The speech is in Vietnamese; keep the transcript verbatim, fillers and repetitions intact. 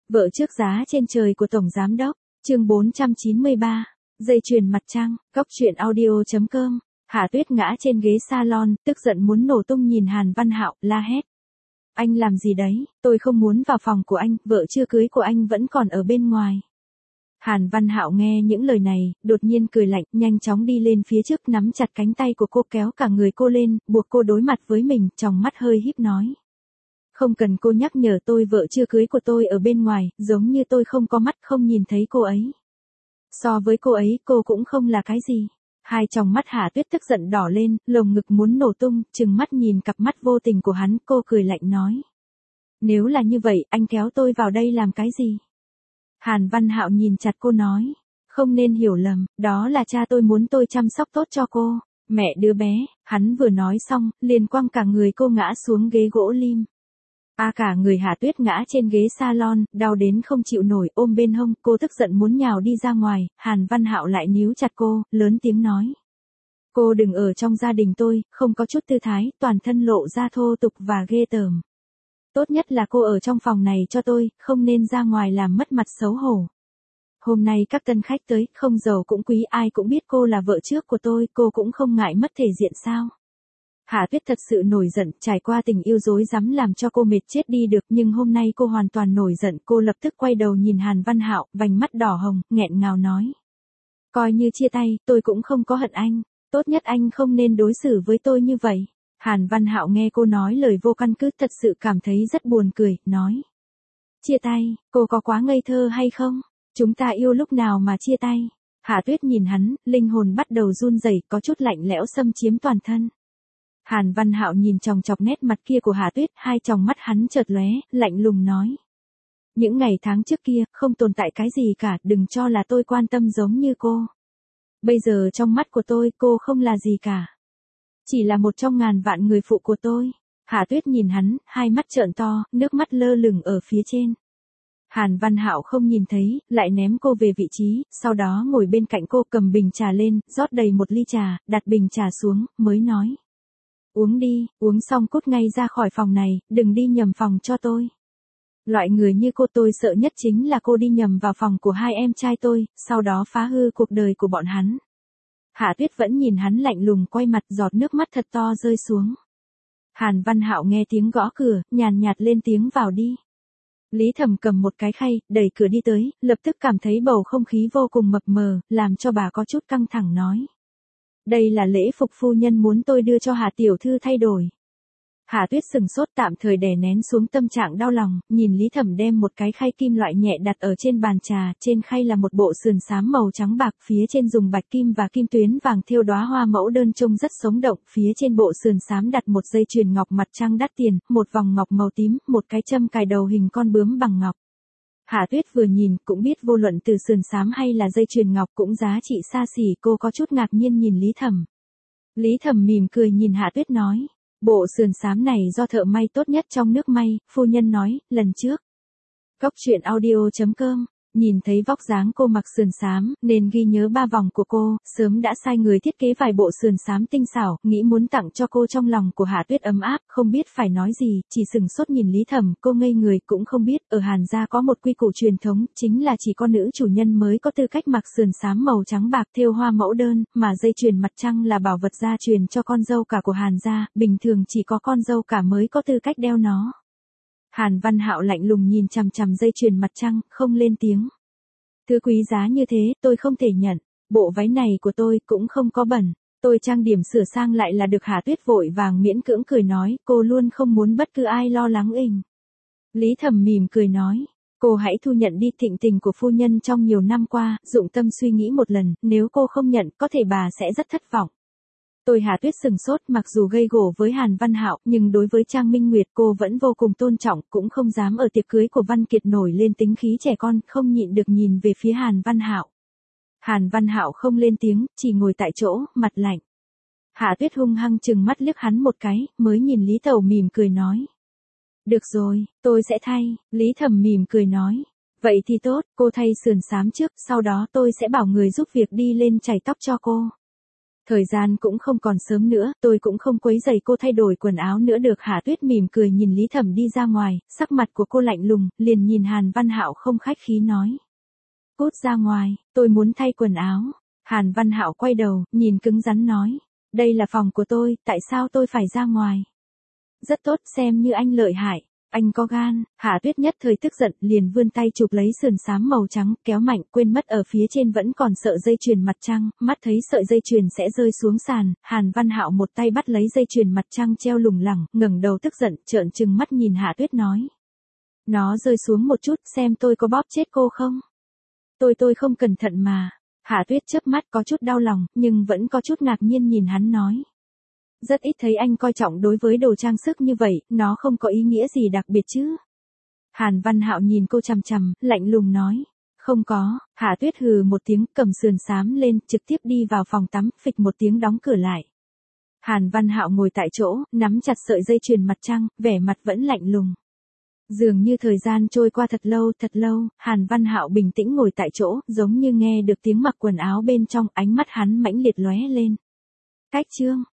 Vợ trước giá trên trời của Tổng Giám Đốc, chương bốn trăm chín mươi ba, dây chuyền mặt trăng, góc truyện audio.com, Hạ Tuyết ngã trên ghế salon, tức giận muốn nổ tung nhìn Hàn Văn Hạo, la hét. Anh làm gì đấy, tôi không muốn vào phòng của anh, vợ chưa cưới của anh vẫn còn ở bên ngoài. Hàn Văn Hạo nghe những lời này, đột nhiên cười lạnh, nhanh chóng đi lên phía trước nắm chặt cánh tay của cô kéo cả người cô lên, buộc cô đối mặt với mình, tròng mắt hơi híp nói. Không cần cô nhắc nhở tôi, vợ chưa cưới của tôi ở bên ngoài, giống như tôi không có mắt không nhìn thấy cô ấy. So với cô ấy, cô cũng không là cái gì. Hai tròng mắt Hạ Tuyết tức giận đỏ lên, lồng ngực muốn nổ tung, trừng mắt nhìn cặp mắt vô tình của hắn, cô cười lạnh nói. Nếu là như vậy, anh kéo tôi vào đây làm cái gì? Hàn Văn Hạo nhìn chặt cô nói. Không nên hiểu lầm, đó là cha tôi muốn tôi chăm sóc tốt cho cô. Mẹ đứa bé, hắn vừa nói xong, liền quăng cả người cô ngã xuống ghế gỗ lim. A à, cả người Hạ Tuyết ngã trên ghế salon, đau đến không chịu nổi, ôm bên hông, cô tức giận muốn nhào đi ra ngoài, Hàn Văn Hạo lại níu chặt cô, lớn tiếng nói. Cô đừng ở trong gia đình tôi, không có chút tư thái, toàn thân lộ ra thô tục và ghê tởm. Tốt nhất là cô ở trong phòng này cho tôi, không nên ra ngoài làm mất mặt xấu hổ. Hôm nay các tân khách tới, không giàu cũng quý, ai cũng biết cô là vợ trước của tôi, cô cũng không ngại mất thể diện sao. Hạ Tuyết thật sự nổi giận, trải qua tình yêu dối rắm làm cho cô mệt chết đi được, nhưng hôm nay cô hoàn toàn nổi giận, cô lập tức quay đầu nhìn Hàn Văn Hạo, vành mắt đỏ hồng, nghẹn ngào nói. Coi như chia tay, tôi cũng không có hận anh, tốt nhất anh không nên đối xử với tôi như vậy. Hàn Văn Hạo nghe cô nói lời vô căn cứ thật sự cảm thấy rất buồn cười, nói. Chia tay, cô có quá ngây thơ hay không? Chúng ta yêu lúc nào mà chia tay? Hạ Tuyết nhìn hắn, linh hồn bắt đầu run rẩy, có chút lạnh lẽo xâm chiếm toàn thân. Hàn Văn Hạo nhìn chòng chọc nét mặt kia của Hạ Tuyết, hai tròng mắt hắn chợt lóe, lạnh lùng nói. Những ngày tháng trước kia, không tồn tại cái gì cả, đừng cho là tôi quan tâm giống như cô. Bây giờ trong mắt của tôi, cô không là gì cả. Chỉ là một trong ngàn vạn người phụ của tôi. Hạ Tuyết nhìn hắn, hai mắt trợn to, nước mắt lơ lửng ở phía trên. Hàn Văn Hạo không nhìn thấy, lại ném cô về vị trí, sau đó ngồi bên cạnh cô cầm bình trà lên, rót đầy một ly trà, đặt bình trà xuống, mới nói. Uống đi, uống xong cút ngay ra khỏi phòng này, đừng đi nhầm phòng cho tôi. Loại người như cô tôi sợ nhất chính là cô đi nhầm vào phòng của hai em trai tôi, sau đó phá hư cuộc đời của bọn hắn. Hạ Tuyết vẫn nhìn hắn lạnh lùng, quay mặt, giọt nước mắt thật to rơi xuống. Hàn Văn Hạo nghe tiếng gõ cửa, nhàn nhạt lên tiếng vào đi. Lý Thẩm cầm một cái khay, đẩy cửa đi tới, lập tức cảm thấy bầu không khí vô cùng mập mờ, làm cho bà có chút căng thẳng nói. Đây là lễ phục phu nhân muốn tôi đưa cho Hạ tiểu thư thay đổi. Hạ Tuyết sừng sốt, tạm thời đè nén xuống tâm trạng đau lòng, nhìn Lý Thẩm đem một cái khay kim loại nhẹ đặt ở trên bàn trà, trên khay là một bộ sườn xám màu trắng bạc, phía trên dùng bạch kim và kim tuyến vàng thêu đóa hoa mẫu đơn trông rất sống động, phía trên bộ sườn xám đặt một dây chuyền ngọc mặt trăng đắt tiền, một vòng ngọc màu tím, một cái châm cài đầu hình con bướm bằng ngọc. Hạ Tuyết vừa nhìn, cũng biết vô luận từ sườn xám hay là dây chuyền ngọc cũng giá trị xa xỉ, cô có chút ngạc nhiên nhìn Lý Thẩm. Lý Thẩm mỉm cười nhìn Hạ Tuyết nói. Bộ sườn xám này do thợ may tốt nhất trong nước may, phu nhân nói, lần trước. Góc truyện audio.com, nhìn thấy vóc dáng cô mặc sườn xám, nên ghi nhớ ba vòng của cô, sớm đã sai người thiết kế vài bộ sườn xám tinh xảo, nghĩ muốn tặng cho cô. Trong lòng của Hạ Tuyết ấm áp, không biết phải nói gì, chỉ sừng sốt nhìn Lý Thẩm, cô ngây người, cũng không biết, ở Hàn gia có một quy củ truyền thống, chính là chỉ có nữ chủ nhân mới có tư cách mặc sườn xám màu trắng bạc thêu hoa mẫu đơn, mà dây chuyền mặt trăng là bảo vật gia truyền cho con dâu cả của Hàn gia, bình thường chỉ có con dâu cả mới có tư cách đeo nó. Hàn Văn Hạo lạnh lùng nhìn chằm chằm dây chuyền mặt trăng, không lên tiếng. Thứ quý giá như thế, tôi không thể nhận. Bộ váy này của tôi cũng không có bẩn. Tôi trang điểm sửa sang lại là được. Hạ Tuyết vội vàng miễn cưỡng cười nói, cô luôn không muốn bất cứ ai lo lắng ình. Lý Thẩm mỉm cười nói, cô hãy thu nhận đi, thịnh tình của phu nhân trong nhiều năm qua, dụng tâm suy nghĩ một lần, nếu cô không nhận, có thể bà sẽ rất thất vọng. Tôi Hạ Tuyết sừng sốt, mặc dù gây gổ với Hàn Văn Hạo, nhưng đối với Trang Minh Nguyệt cô vẫn vô cùng tôn trọng, cũng không dám ở tiệc cưới của Văn Kiệt nổi lên tính khí trẻ con, không nhịn được nhìn về phía Hàn Văn Hạo. Hàn Văn Hạo không lên tiếng, chỉ ngồi tại chỗ, mặt lạnh. Hạ Tuyết hung hăng trừng mắt liếc hắn một cái, mới nhìn Lý Tẩu mỉm cười nói. Được rồi, tôi sẽ thay. Lý Thẩm mỉm cười nói. Vậy thì tốt, cô thay sườn xám trước, sau đó tôi sẽ bảo người giúp việc đi lên chải tóc cho cô. Thời gian cũng không còn sớm nữa, tôi cũng không quấy rầy cô thay đổi quần áo nữa được. Hạ Tuyết mỉm cười nhìn Lý Thẩm đi ra ngoài, sắc mặt của cô lạnh lùng, liền nhìn Hàn Văn Hạo không khách khí nói. Cút ra ngoài, tôi muốn thay quần áo. Hàn Văn Hạo quay đầu, nhìn cứng rắn nói. Đây là phòng của tôi, tại sao tôi phải ra ngoài? Rất tốt, xem như anh lợi hại. Anh có gan. Hạ Tuyết nhất thời tức giận, liền vươn tay chụp lấy sườn xám màu trắng, kéo mạnh, quên mất ở phía trên vẫn còn sợi dây chuyền mặt trăng, mắt thấy sợi dây chuyền sẽ rơi xuống sàn, Hàn Văn Hạo một tay bắt lấy dây chuyền mặt trăng treo lủng lẳng, ngẩng đầu tức giận, trợn trừng mắt nhìn Hạ Tuyết nói. Nó rơi xuống một chút, xem tôi có bóp chết cô không? Tôi tôi không cẩn thận mà. Hạ Tuyết chớp mắt có chút đau lòng, nhưng vẫn có chút ngạc nhiên nhìn hắn nói. Rất ít thấy anh coi trọng đối với đồ trang sức như vậy, nó không có ý nghĩa gì đặc biệt chứ. Hàn Văn Hạo nhìn cô chằm chằm, lạnh lùng nói. Không có. Hạ Tuyết hừ một tiếng, cầm sườn xám lên, trực tiếp đi vào phòng tắm, phịch một tiếng đóng cửa lại. Hàn Văn Hạo ngồi tại chỗ, nắm chặt sợi dây chuyền mặt trăng, vẻ mặt vẫn lạnh lùng. Dường như thời gian trôi qua thật lâu, thật lâu, Hàn Văn Hạo bình tĩnh ngồi tại chỗ, giống như nghe được tiếng mặc quần áo bên trong, ánh mắt hắn mãnh liệt lóe lên. Cách chương